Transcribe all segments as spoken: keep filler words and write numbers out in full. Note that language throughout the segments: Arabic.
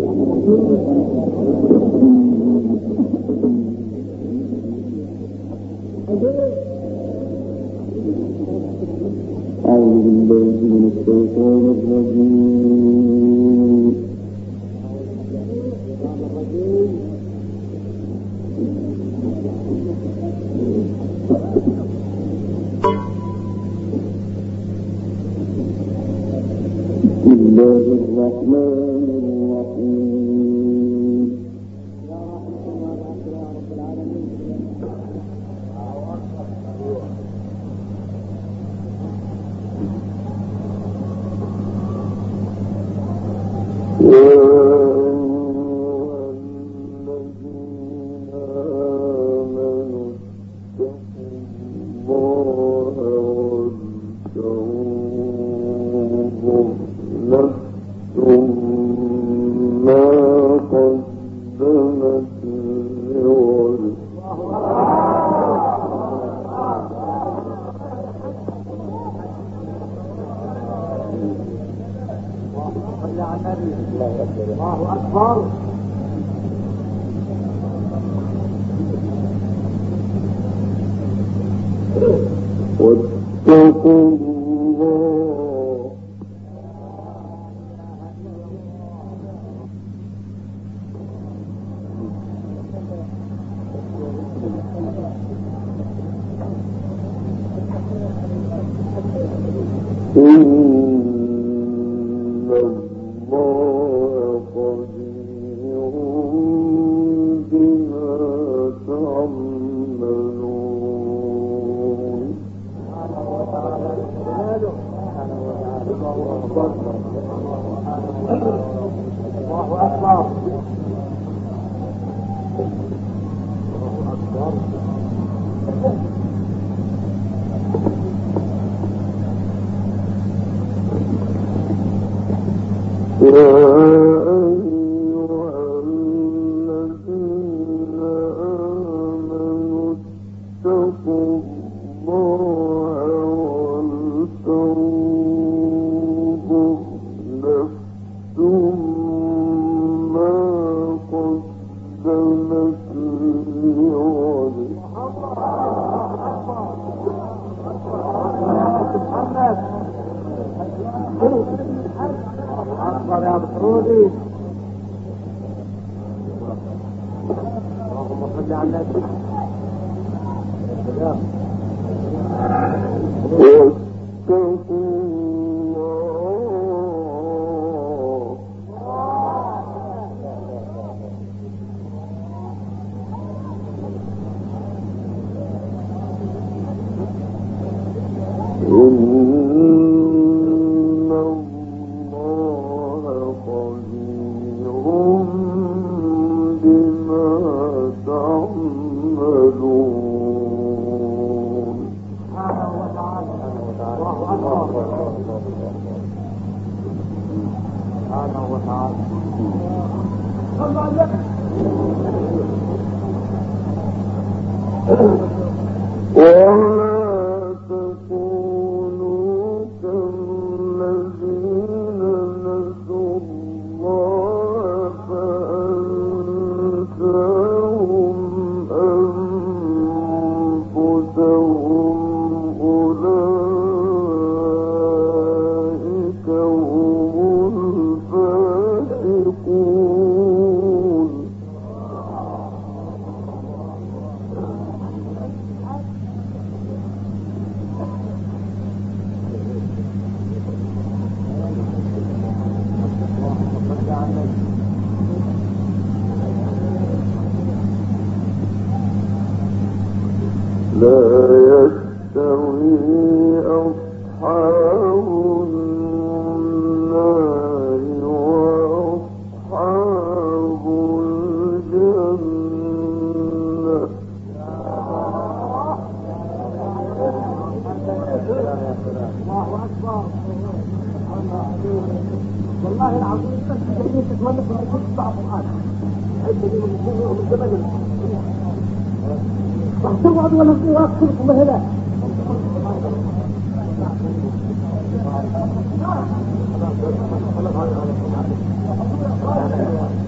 Thank you.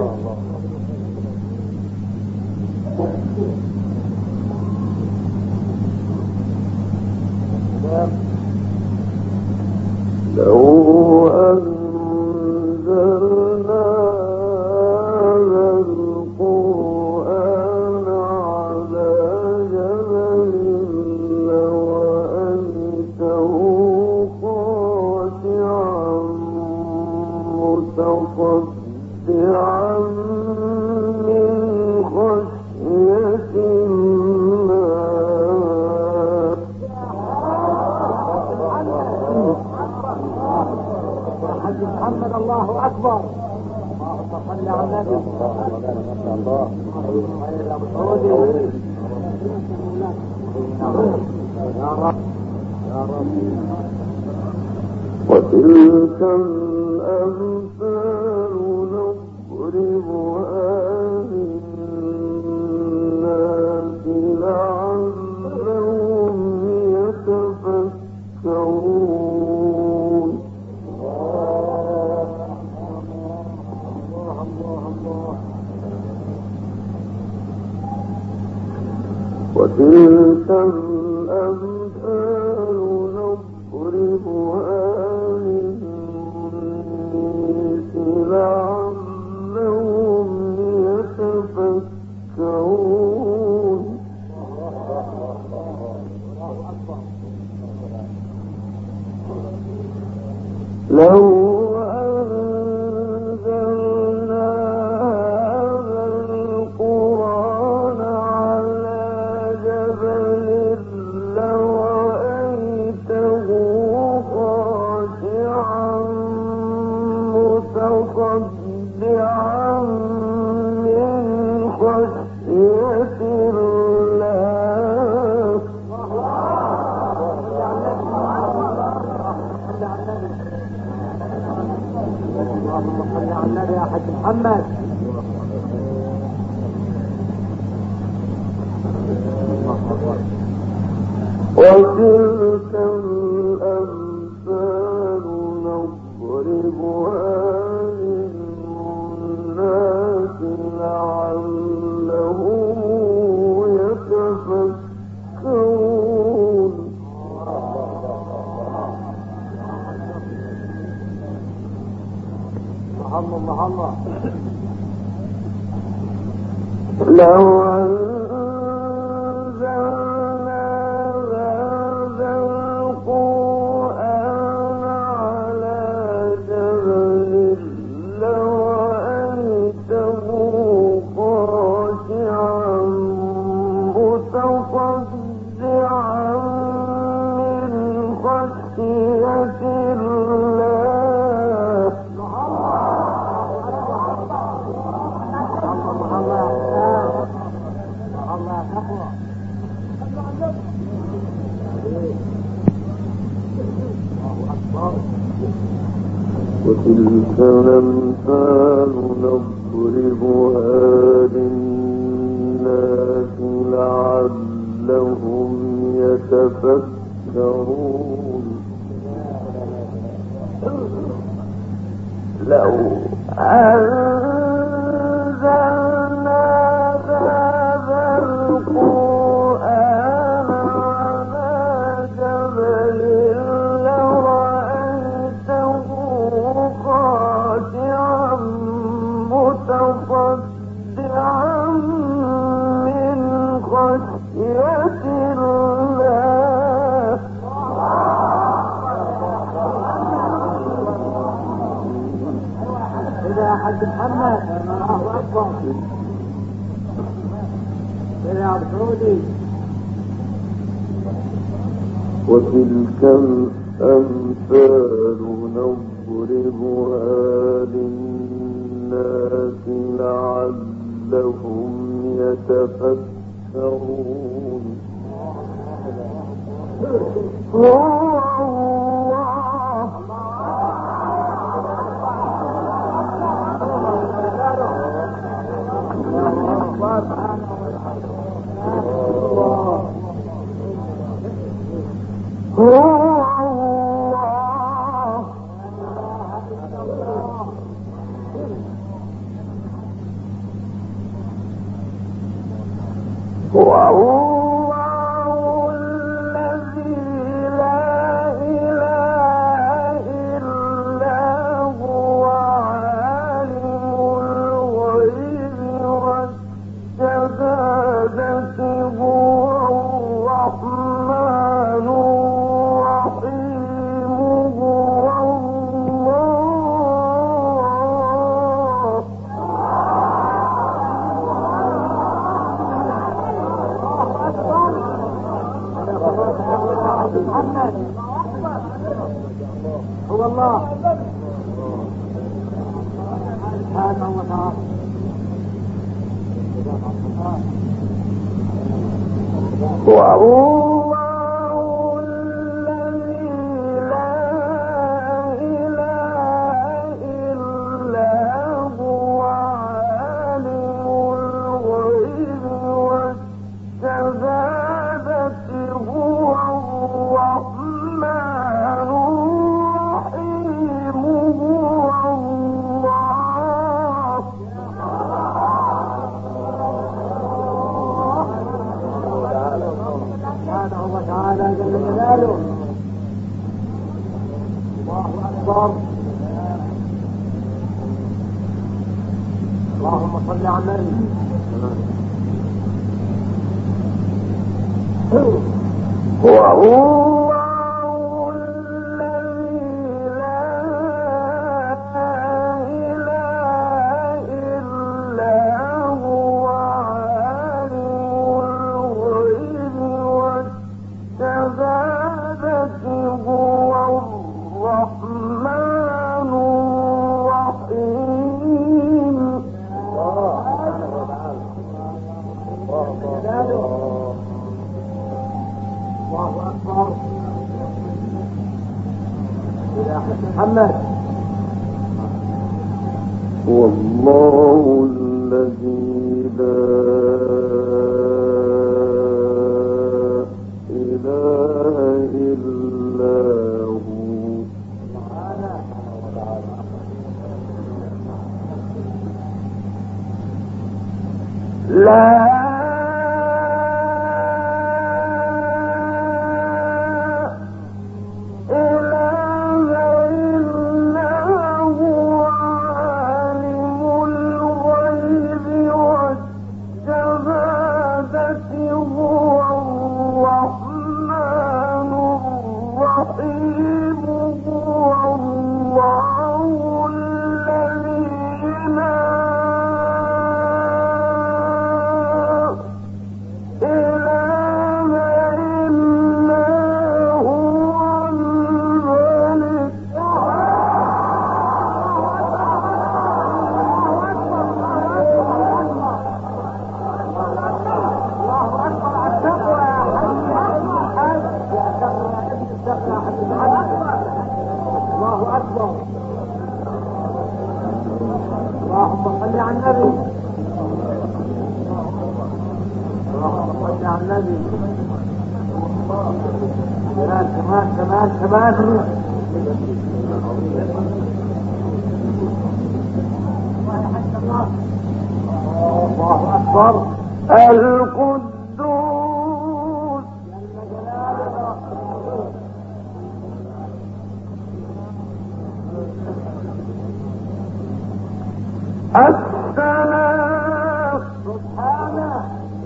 لو أنزلنا هذا القرآن على جبل لرأيته خاشعا متصدعا من خشية الله. محمد الله أكبر. اللهم صل على النبي. الله يا رب يا رب. وتلك الأمثال نضربها للناس لعلهم يتفكرون. وتلك الأمثال نضربها للناس لعلهم يتفكرون. لو محمد وتلك الأمثال نضربها للناس لعلهم يتفكرون. الله الله. لو أنزلنا هذا القرآن على جبل لرأيته خاشعا متصدعا من خشية الله. وتلك الأمثال نضربها للناس لعلهم يتفكرون. لو أنزلنا هذا القرآن على جبل لرأيته خاشعا متصدعا من خشية الله. إذا حج محمد الله أكبر. إذا عبدودي. وتلك الأمثال نضربها للناس لعلهم يتفكرون. هو هو الله هذا هو تعالى وهو اللهم صل على النبي وهو محمد والله الذي لا إله إلا هو لا الله أكبر. اللهم صل على النبي. اللهم صل على النبي. كمان كمان كمان كمان. الله أكبر. القدوس السلام سبحانه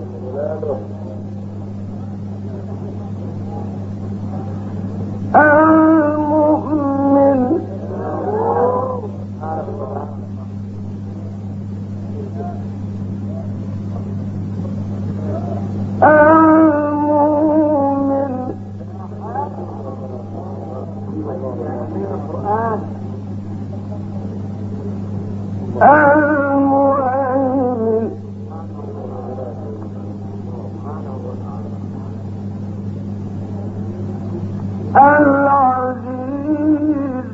المؤمن المؤمن القرآن المؤمن العزيز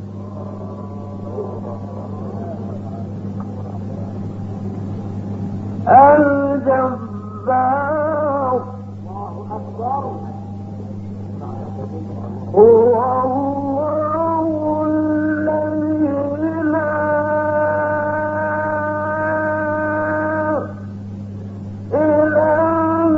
الجبار الله أكبر. هو الله الذي لا إله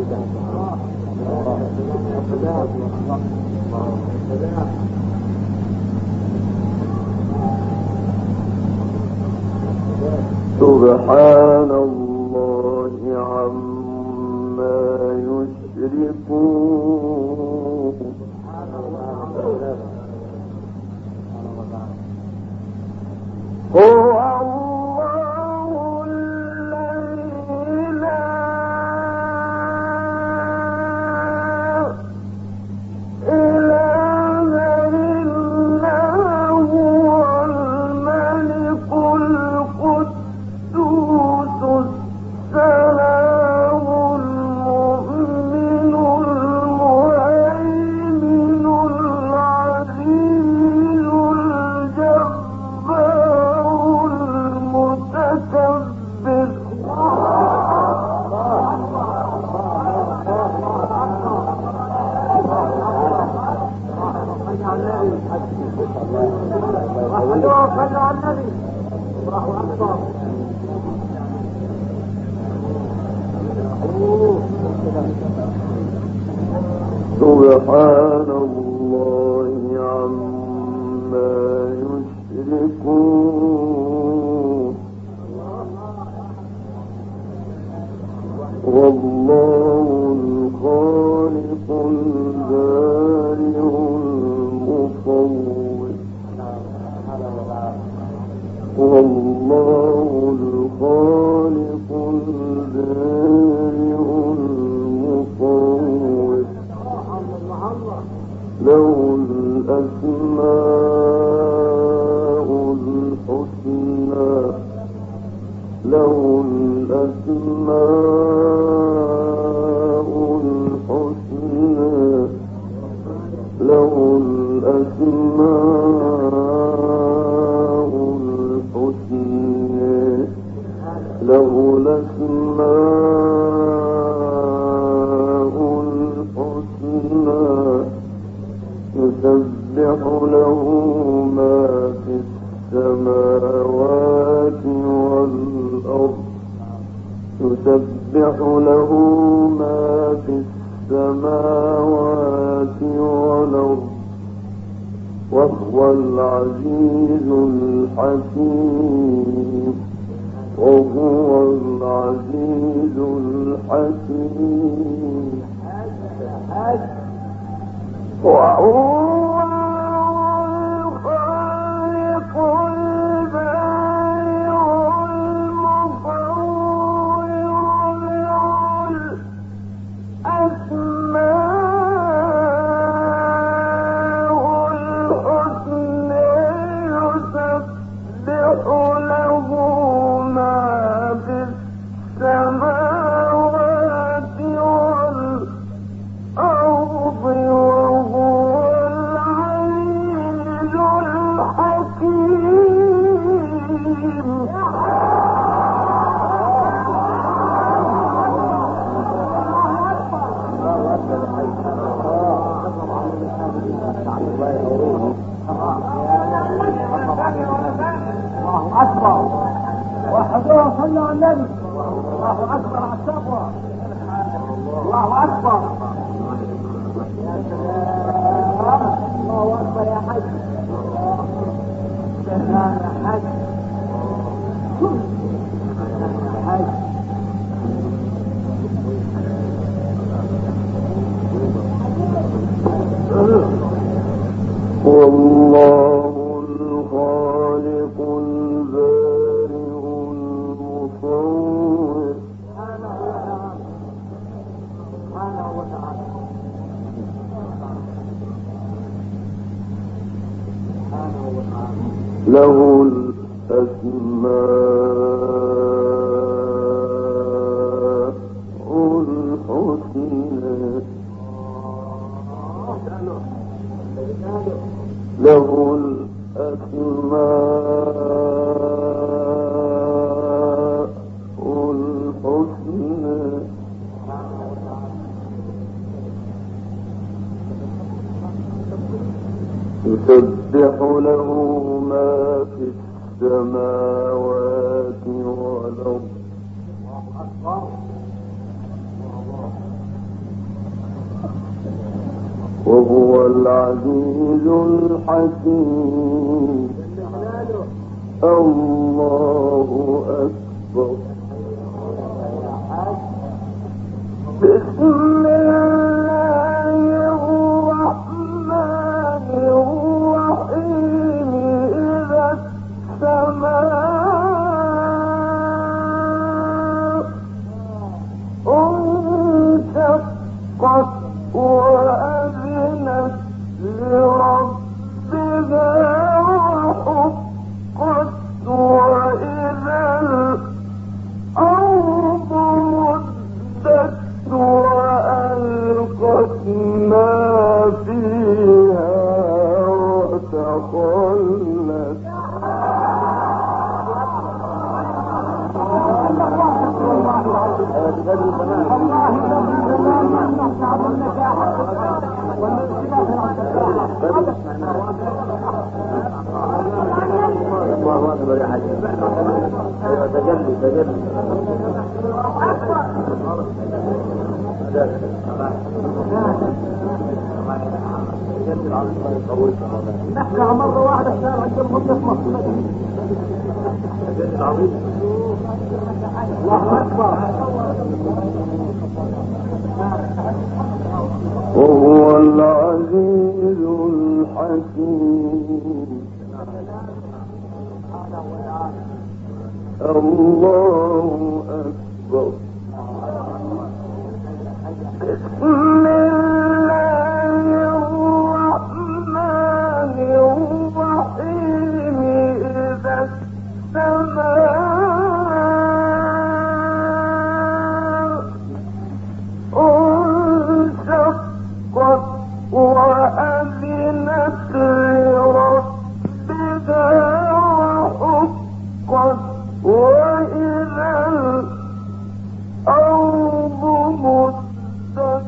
سبحان الله عما يشركون هو الله الذي لا إله إلا هو الملك القدوس السلام المؤمن المهيمن العزيز الجبار المتكبر سبحان الله عما يشركون والله الخالق البارئ المصور والله الخالق البارئ المصور له الأسماء الحسنى له الأسماء الحسنى له الأسماء الحسنى له الأسماء الحسنى يسبح له ما في السماوات والأرض يسبح له ما في السماوات والأرض وهو العزيز الحكيم وهو العزيز الحكيم وهو الخالق البارئ المصور له الأسماء الحسنى يسبح له ما في السماوات والأرض صلى على النبي. الله اكبر على التقوى. الله اكبر. يا سلام. الله اكبر يا حاج. سلام يا حاج. يا حاج. والله الخالق البارئ المصور له الأسماء الحسنى له الأسماء الحسنى يسبح له ما في السماوات والأرض وهو العزيز الحكيم. الله أكبر. بسم الله الرحمن الرحيم. إذا السماء انشقت وأذنت لربها وحقت وإذا الأرض مدت وألقت ما فيها وتخلت. الله أكبر يا حاج. تجلي تجلي. نحن مرة واحدة الشارع عندهم يسمع العظيم. الله أكبر. وهو العزيز الحكيم. الله أكبر. بسم الله الرحمن الرحيم. إذا السماء انشقت وأذنت لربها وحقت وإذا الأرض مدت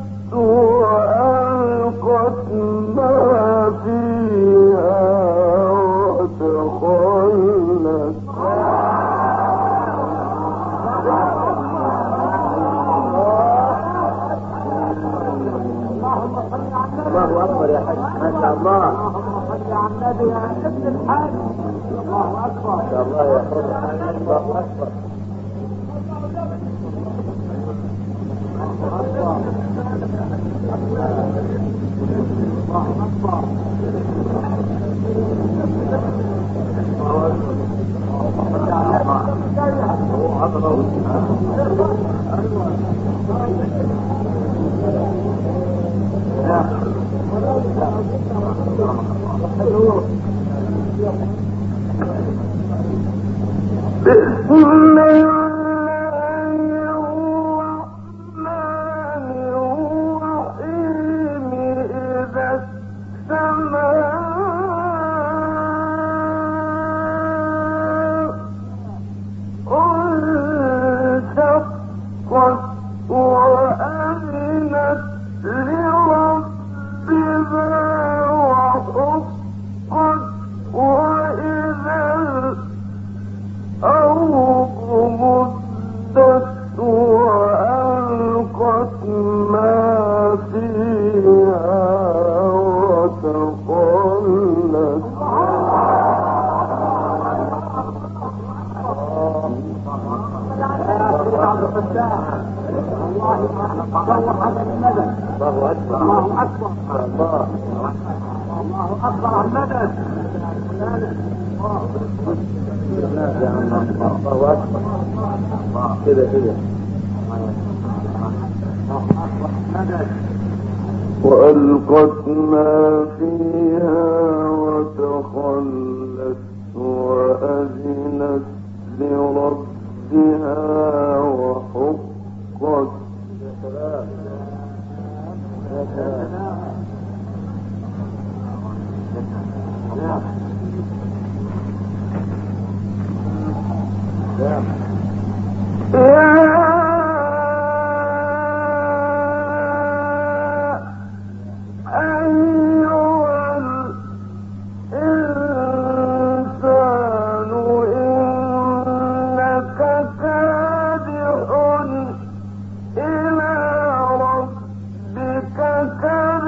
وألقت ما فيها وتخلت. الله أكبر يا حاج. ما شاء الله. اللهم صل على النبي يا ابن الحاج. الله أكبر. ما شاء الله يا حاج. الله أكبر. بسم الله الرحمن الرحيم. إذا السماء انشقت وأذنت لربها وحقت وإذا الأرض مدت وألقت ما فيها وتخلت. الله أكبر. الله أكبر. الله الله أكبر على المدد. الله أكبر. كده كده. وألقت ما فيها وتخلت وأذنت لربها وحقت. يا سلام يا سلام. كَانَ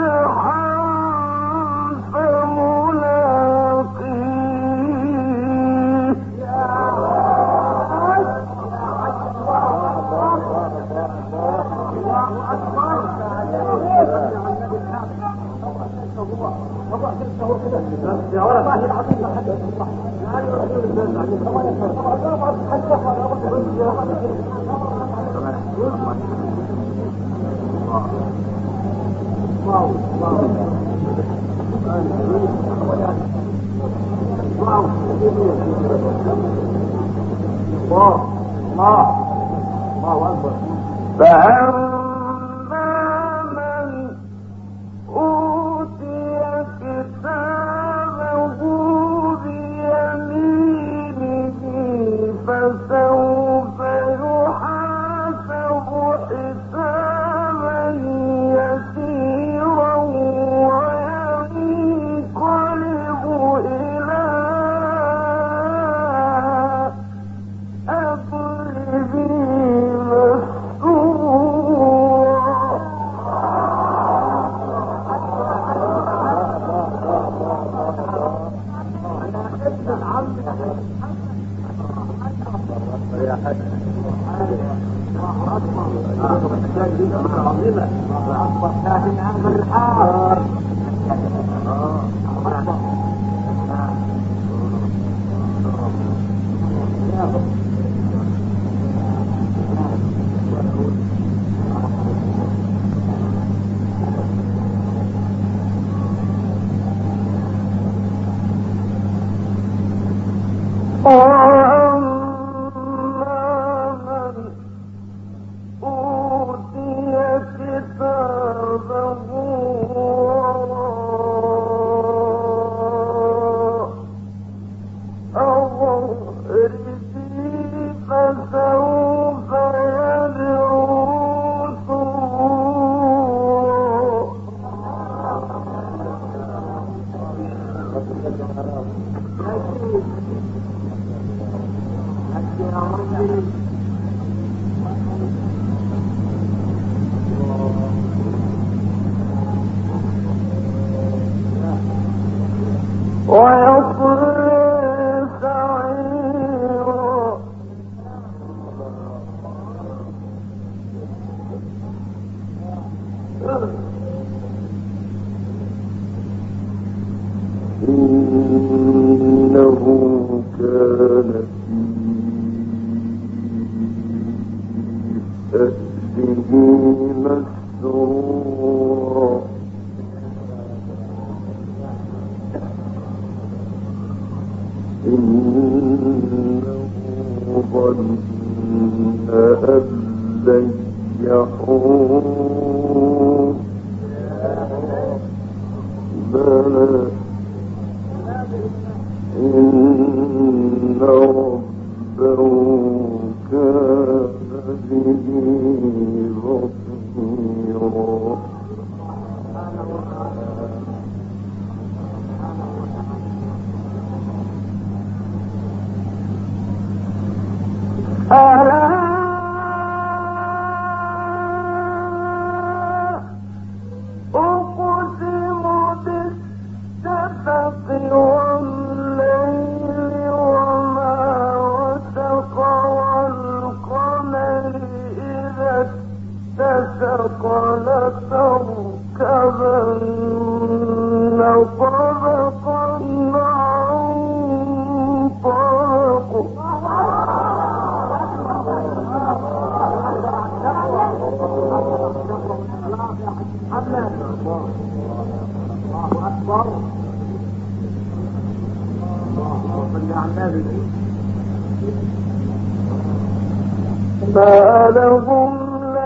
ما لهم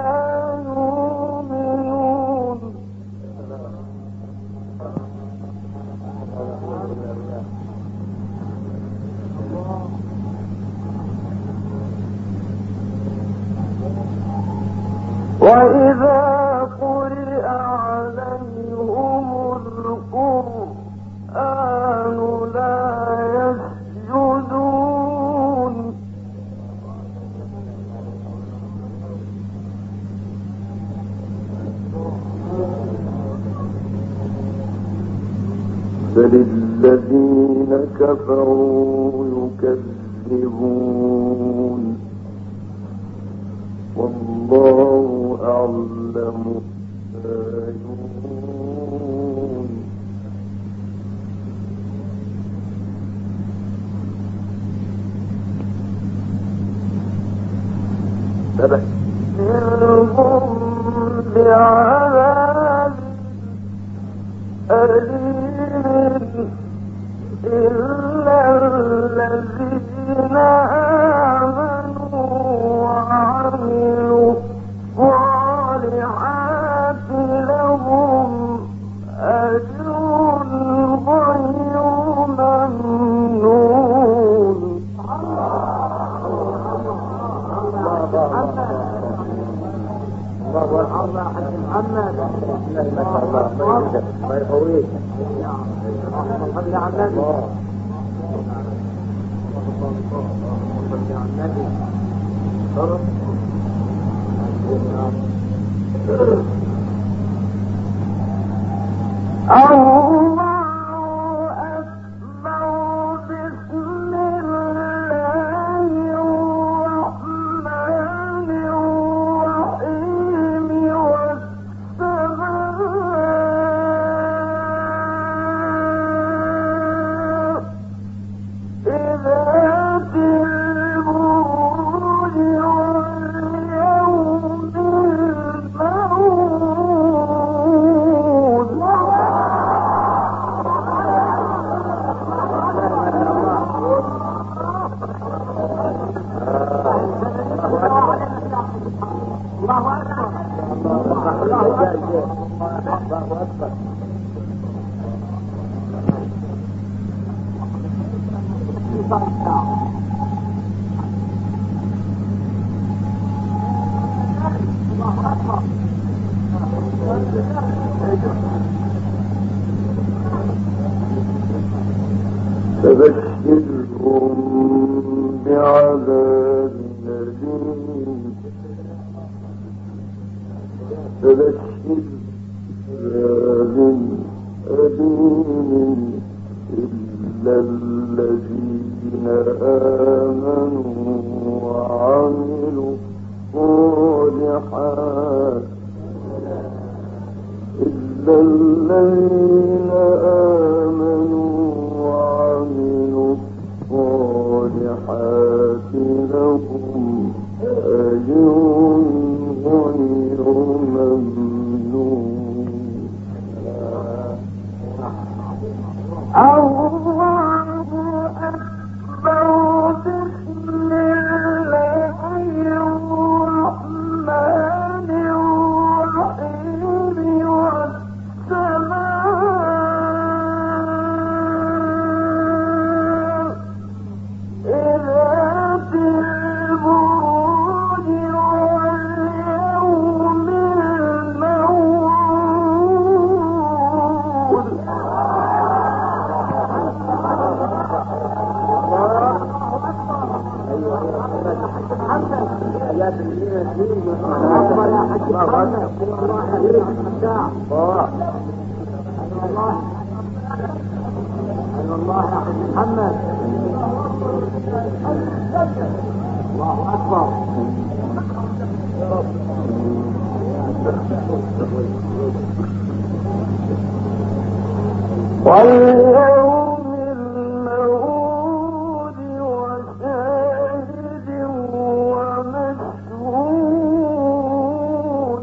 لا يؤمنون وإذا قرئ عليهم القرآن لا يسجدون بل الذين كفروا يكذبون والله أعلم ما يوعون فبشرهم بعذاب أليم إلا الذين آمنوا وعملوا الصالحات لهم أجر غير ممنون. الله والله حج محمد ما شاء الله ما يجزك ما يقويك صل على النبي صل على النبي الله فبشرهم بعذاب أليم فبشر بعذاب أليم إلا الذين آمنوا وعملوا الصالحات إلا الذين آمنوا وعملوا الصالحات لهم أجر غير ممنون. الله أكبر. بسم الله الرحمن الرحيم والسماء ذات البروج واليوم الموعود. يا سيدنا الدين اللهم يا حج محمد الله حبيبي الفتاح الله الله يا حج محمد الله اكبر. واليوم الموعود وشاهد ومشهود.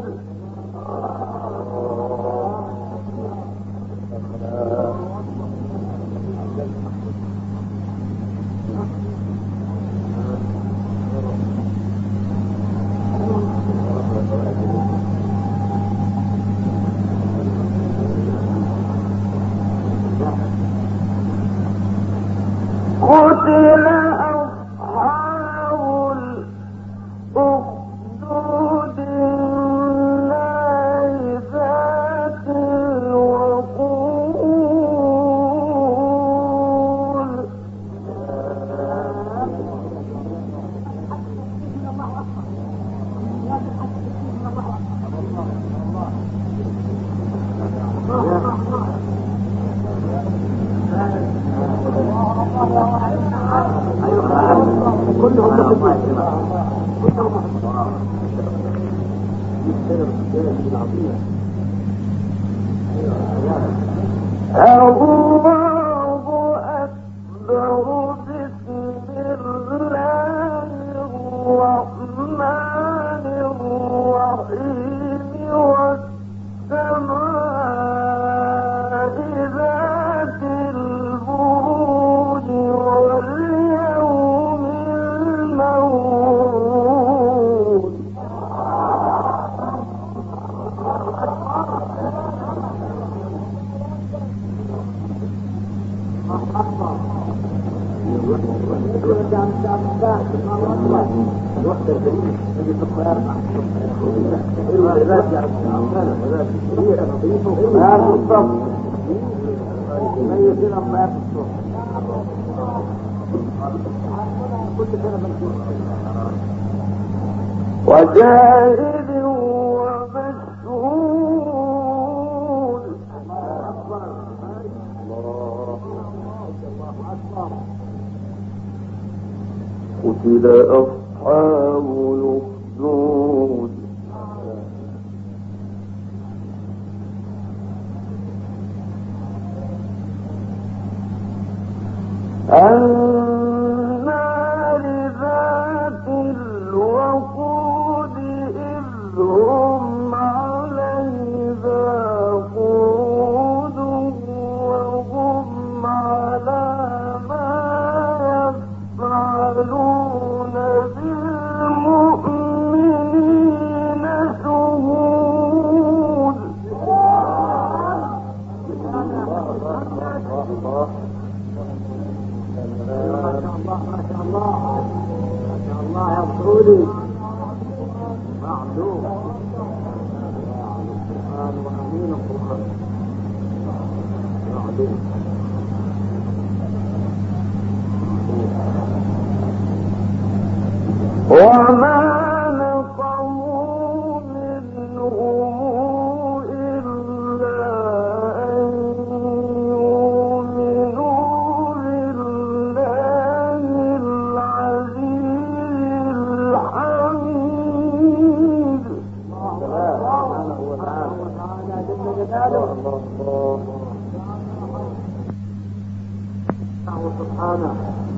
وجاهد ومشهود قتل أصحاب الأخدود النار ذات الوقود إذ هم عليها قعود وهم على ما يفعلون بالمؤمنين شهود. ما شاء الله ما شاء الله يا رسولي معلوم القرآن وأمين القرآن معلوم وما نقموا منهم إلا أن يؤمنوا بالله العزيز الحميد. سبحانه وتعالى جل جلاله سبحانه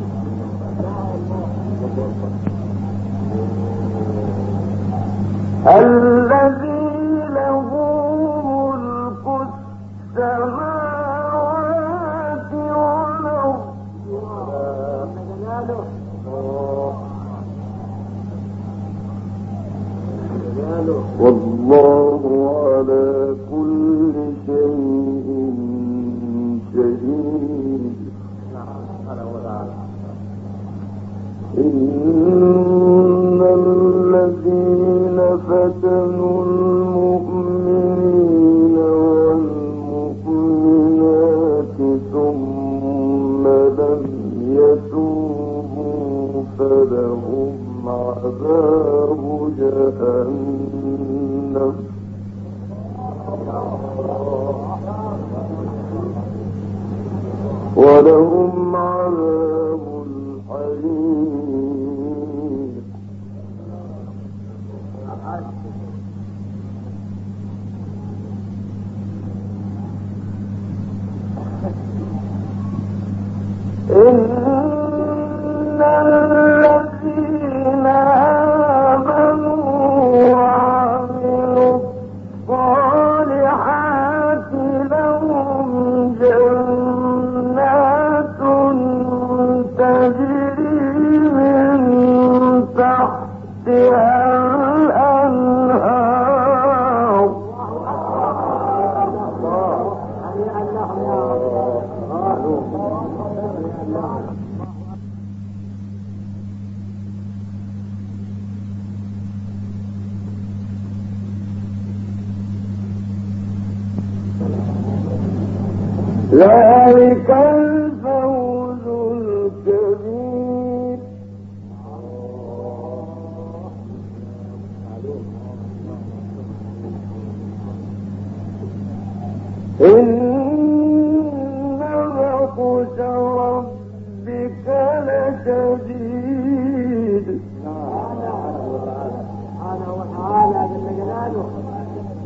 الذي له ملك السماوات والأرض والله على كل شيء شهيد. إن الذين فتنوا المؤمنين والمؤمنات ثم لم يتوبوا فلهم عذاب جهنم ولهم عذاب الحريق. إن الذين آمنوا وعملوا الصالحات لهم جنات تجري من تحتها الأنهار ذلك الفوز الكبير. إن بطش ربك لشديد. سبحانه وتعالى جل جلاله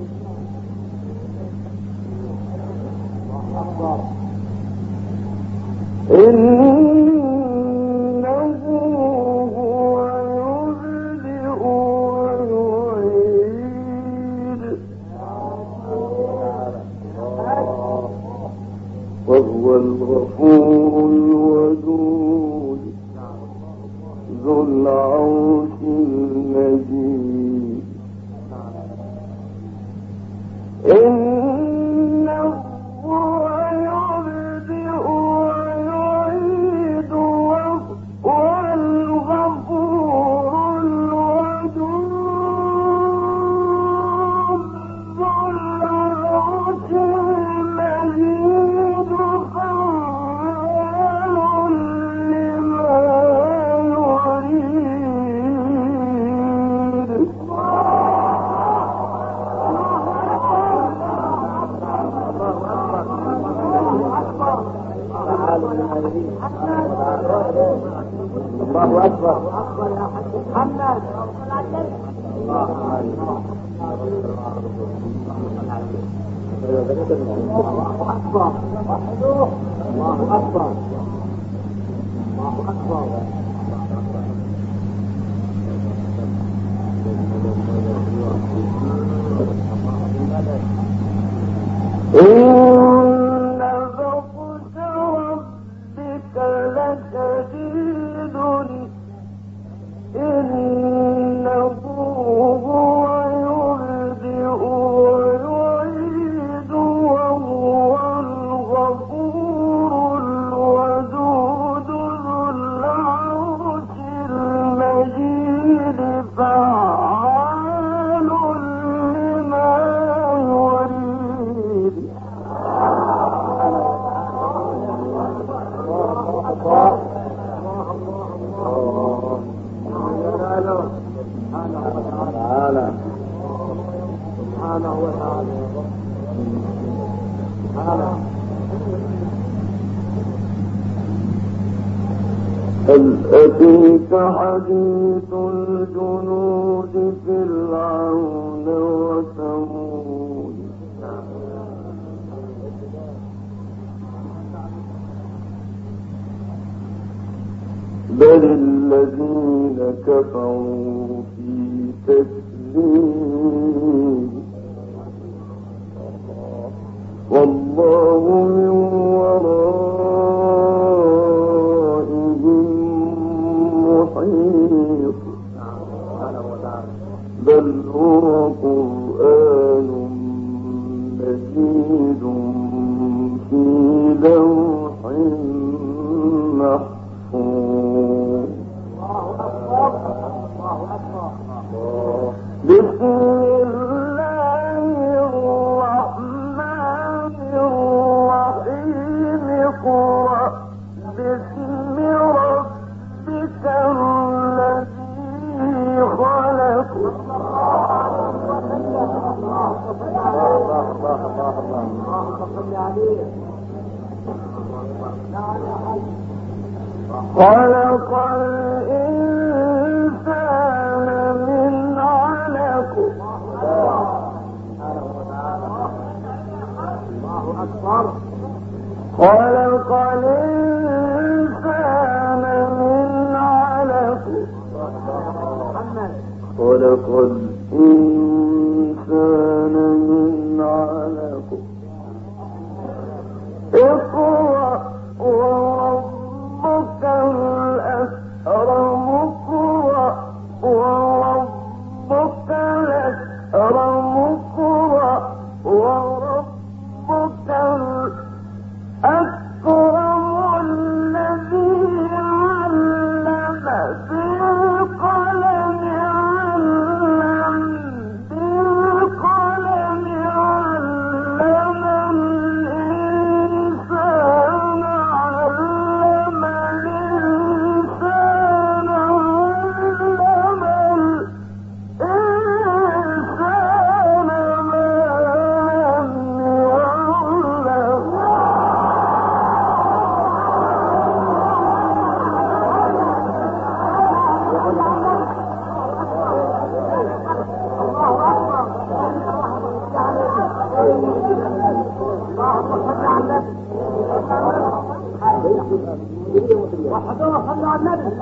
وهو الغفور الودود ذو العرش المجيد إنه هو يبدئ ويعيد وهو الغفور الودود ذو العرش المجيد فعال لما يريد الله أكبر. أكبر يا حاج محمد. الله أكبر. الله أكبر. الله أكبر. إن بطش ربك لشديد إنه هو يبدئ ويعيد وهو الغفور الودود ذو العرش المجيد فعال لما يريد تعالى سبحانه وتعالى. تعالى. هل أتيك حديث الجنود فرعون وثمود بل الذين كفروا في تكذيب والله من ورائهم محيط بل هو قرآن مجيد في لوح محفوظ بسم الله الرحمن الرحيم اقرأ باسم ربك الذي خلق خلق الإنسان من علق خلق الإنسان من علق خلق الإنسان من علق اقرأ وربك الأكرم اقرأ وربك الأكرم اقرأ وربك الأكرم الذي علم بالقلم علم وحدوه صلوا على النبي.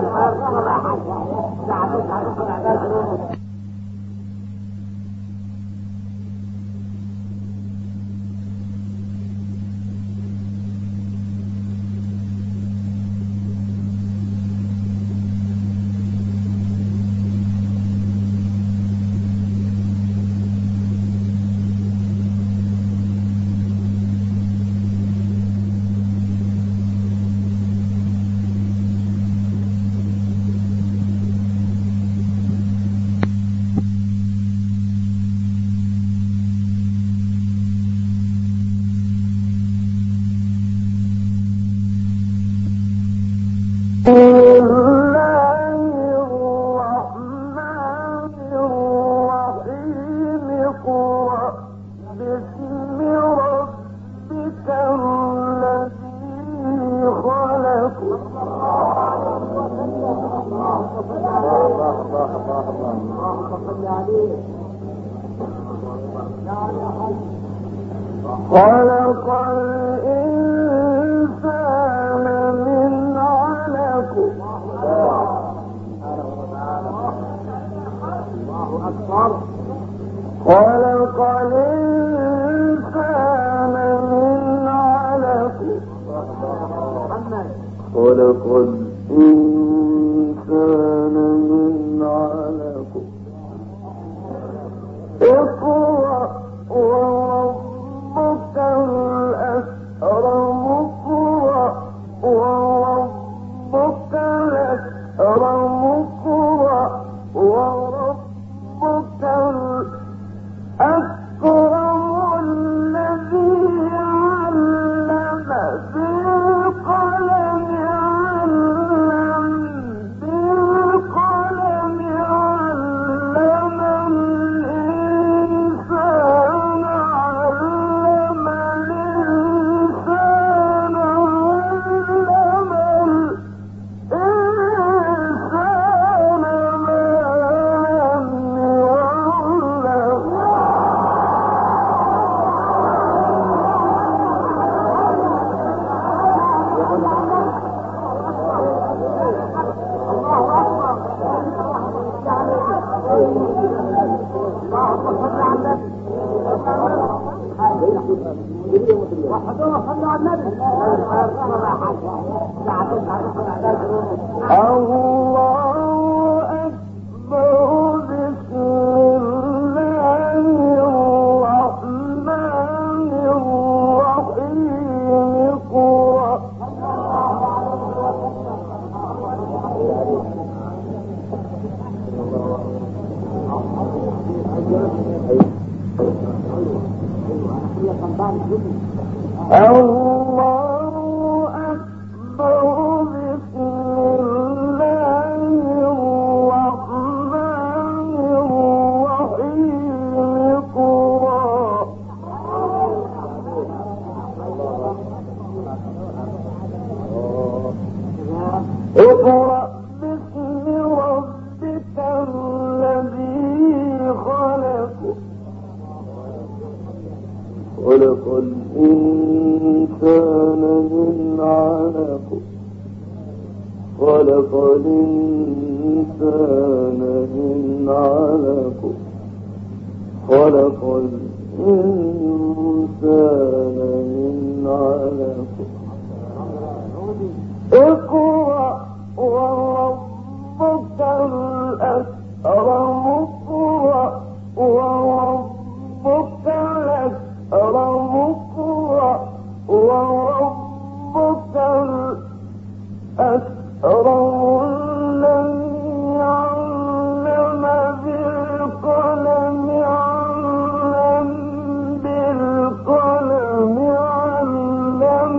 خلق الإنسان من علق. الله أكبر. خلق الإنسان من علق. خلق الإنسان من علق. اقرأ وربك الأكرم. اقرأ وربك الأكرم. اقرأ وربك الأكرم الذي علم بالقلم. علم بالقلم. علم الإنسان. علم الإنسان. علم الإنسان ما لم وحدوه صلوا على النبي. الله أكبر. بسم الله الرحمن الرحيم. اقرأ الله أكبر. بسم الله الرحمن الرحيم. اقرأ اقرأ باسم ربك الذي خلق. خلق الإنسان من علق. خلق الإنسان من علق. خلق الإنسان من علق. اقرأ وربك الأكرم. اقرأ وربك الأكرم. اقرأ وربك الأكرم الذي علم بالقلم. علم بالقلم. علم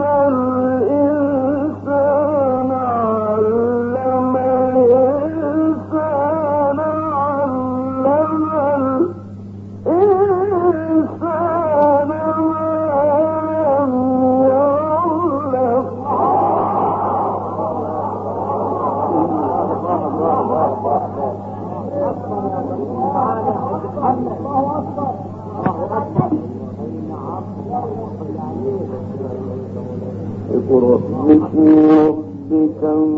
الإنسان. علم الإنسان. علم الإنسان ما لم يعلم. اقرأ باسم ربك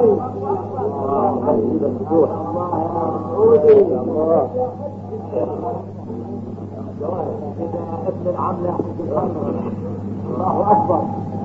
ابن العملة الله أكبر.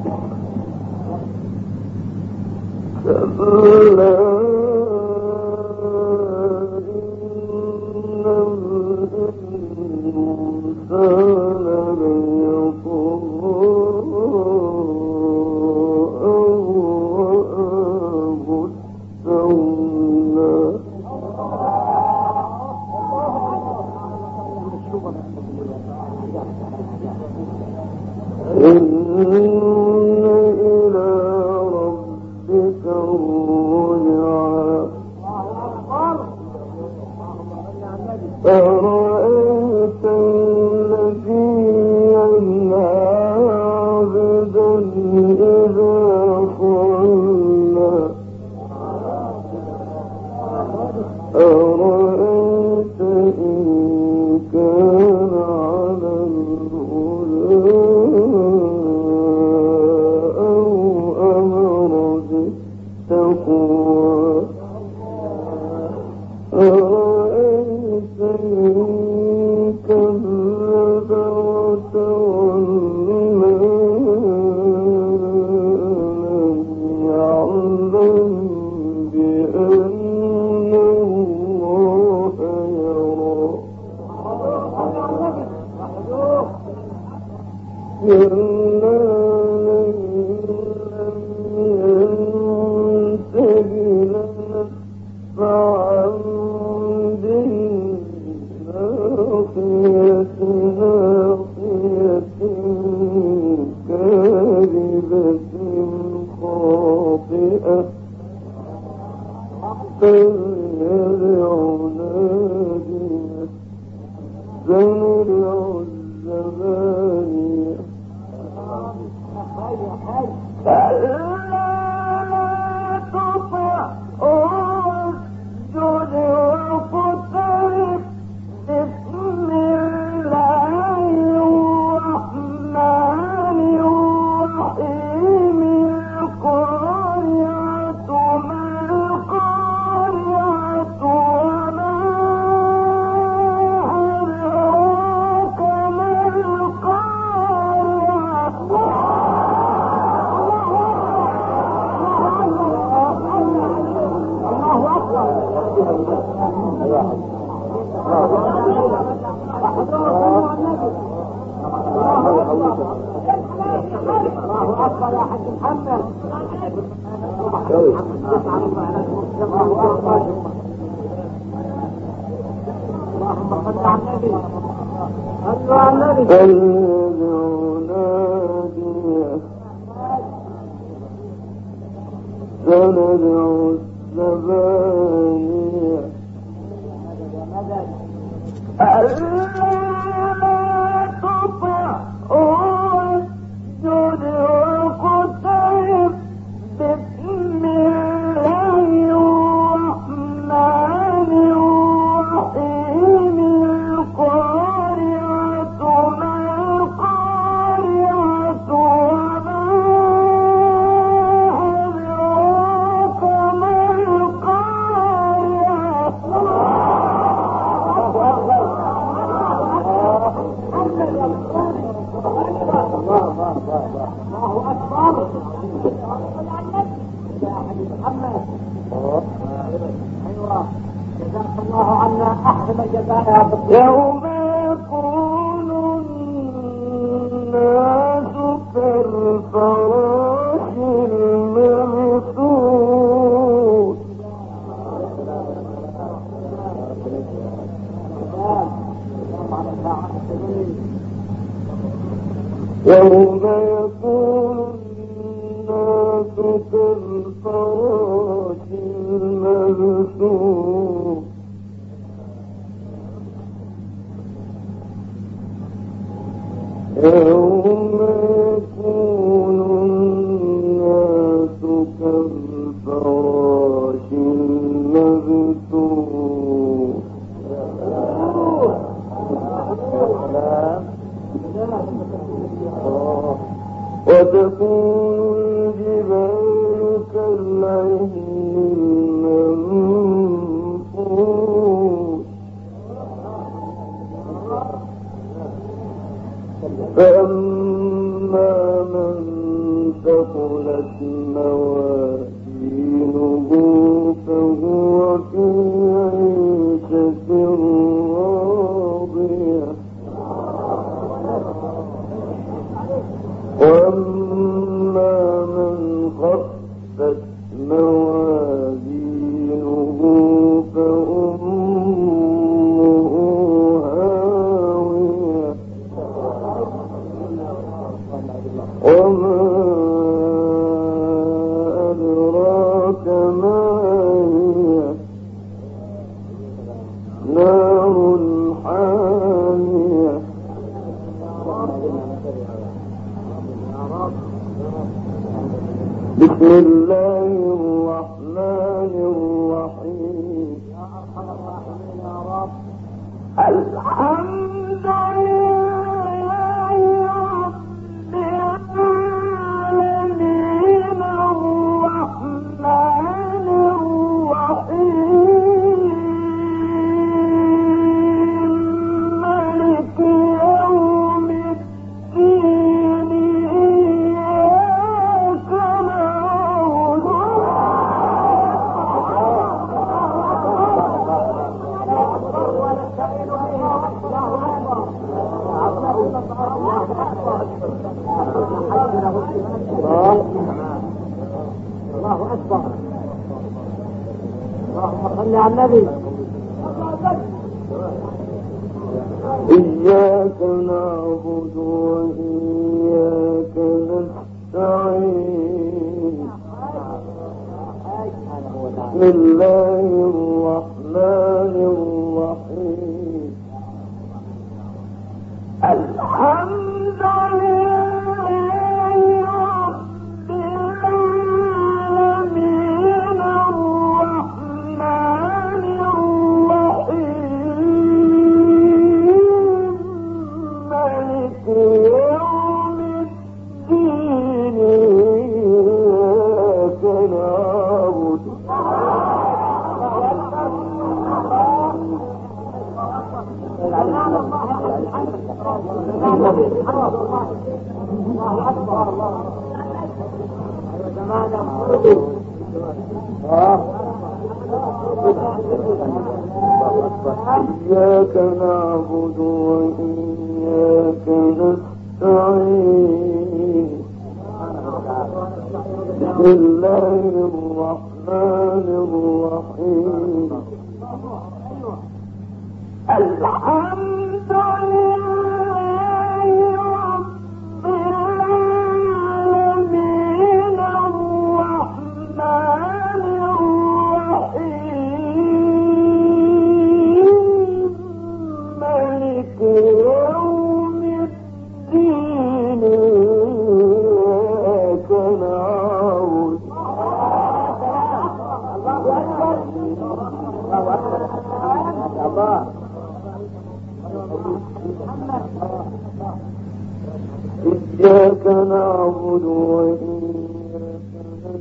يوم يكون الناس كالفراش المبثوث يوم يكون الناس كالفراش المبثوث يوم يكون الناس كالفراش المبثوث وتكون الجبال فأما من ثقلت موازينه فهو في عيشة راضية وأما من خفت موازينه فأمه هاوية وما أدراك ما هي نار حامية بسم الله الرحمن الرحيم الحمد لله رب العالمين الرحمن الرحيم مالك يوم الدين إياك نعبد الله أكبر. اللهم صل على النبي. إياك نعبد وإياك نستعين بسم الله الرحمن الرحيم الحمد لله رب العالمين الرحمن الرحيم مالك يوم الدين إياك نعبد إياك نعبد وإياك نستعين بسم الله الرحمن الرحيم الحمد لله رب العالمين الرحمن الرحيم مالك يوم الدين إياك نعبد الله إياك نعبد وإياك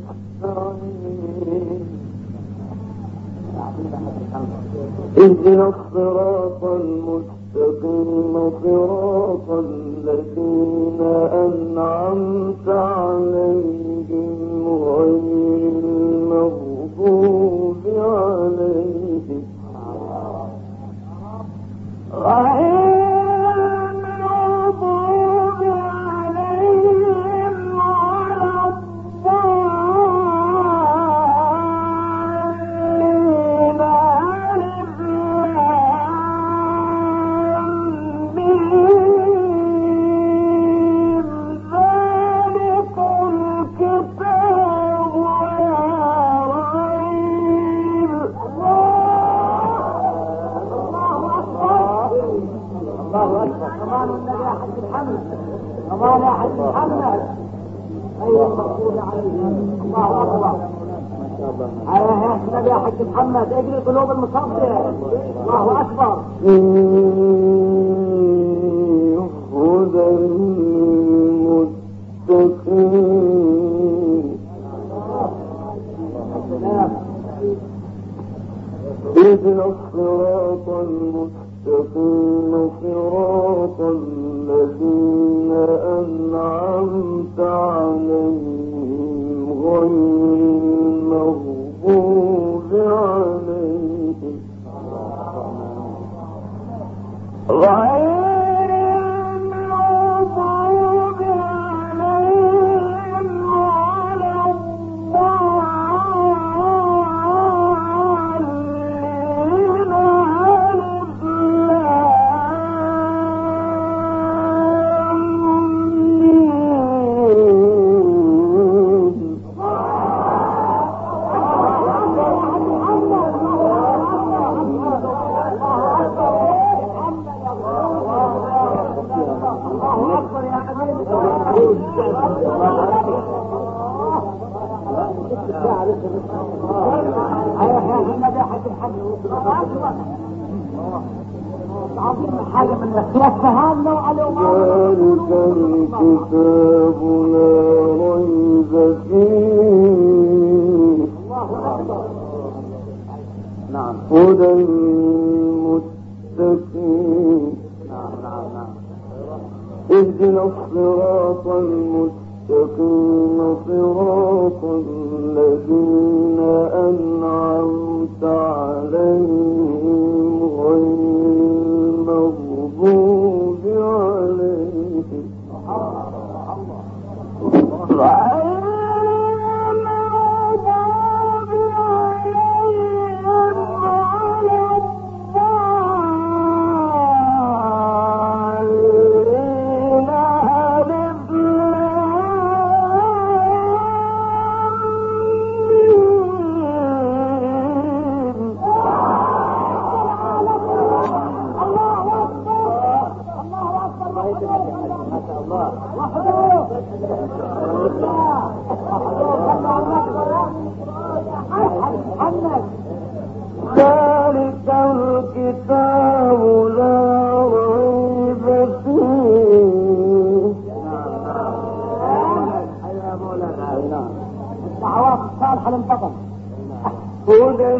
نستعين اهدنا الصراط المستقيم صراط الذين أنعمت عليهم غير المغضوب عليهم غير المغضوب عليهم ولا الضالين ألف لام ميم ذلك الكتاب لا ريب كمان النبي حج محمد كمان حج محمد غير المغضوب عليهم الله اكبر على النبي حج محمد اجري قلوب المصابين الله اكبر هدى للمتقين أنعمت عليهم غير المغضوب عليهم غير المغضوب عليهم ولا الضالين حاجة من الكتاب لو على ذلك الكتاب لا ريب فيه نعم هدى للمتقين نعم نعم نعم اهدنا الصراط المستقيم صراط الذين أنعمت عليهم غير المغضوب عليهم ذلك الكتاب لا ريب فيه الدعوات الصالحة للبطل هدى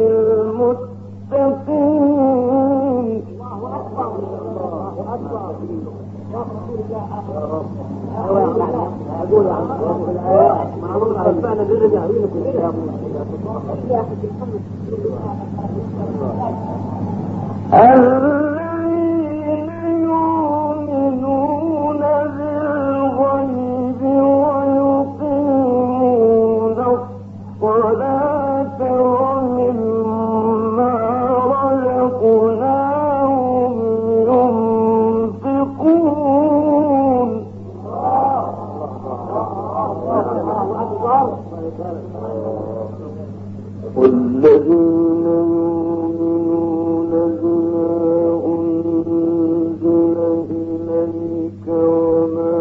للمتقين الذين يؤمنون بالغيب ويقيمون الصلاة ومما رزقناهم ينفقون والذين يؤمنون بما أنزل إليك وما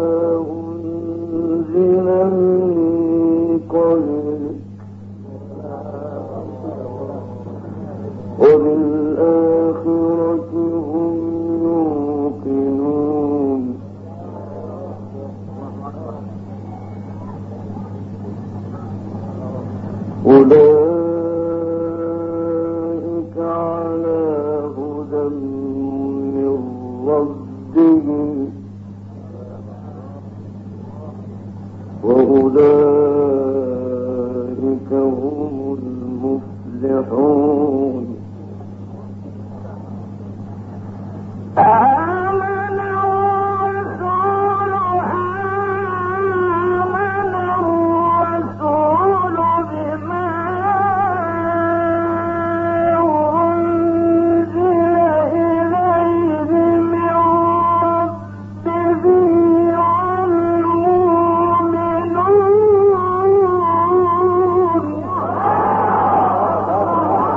أنزل من قبلك وبالآخرة هم يوقنون أولئك على هدى من ربهم وأولئك هم المفلحون آمن الرسول آمن الرسول بما أنزل إليه من ربه والمؤمنون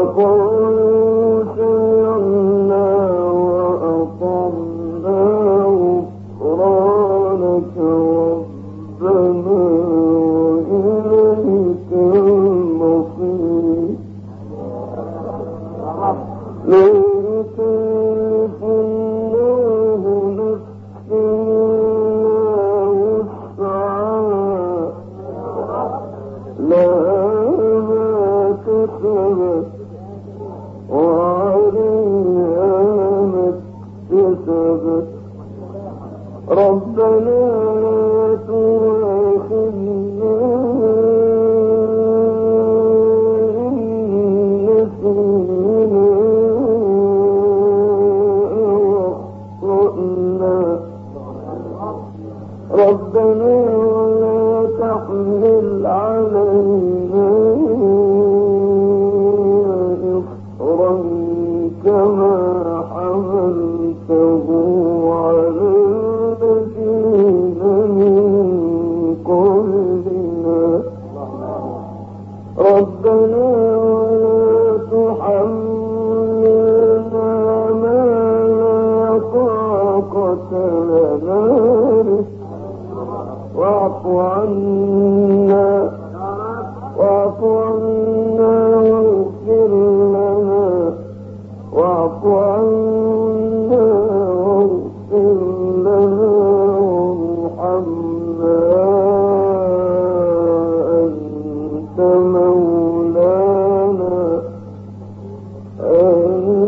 مولانا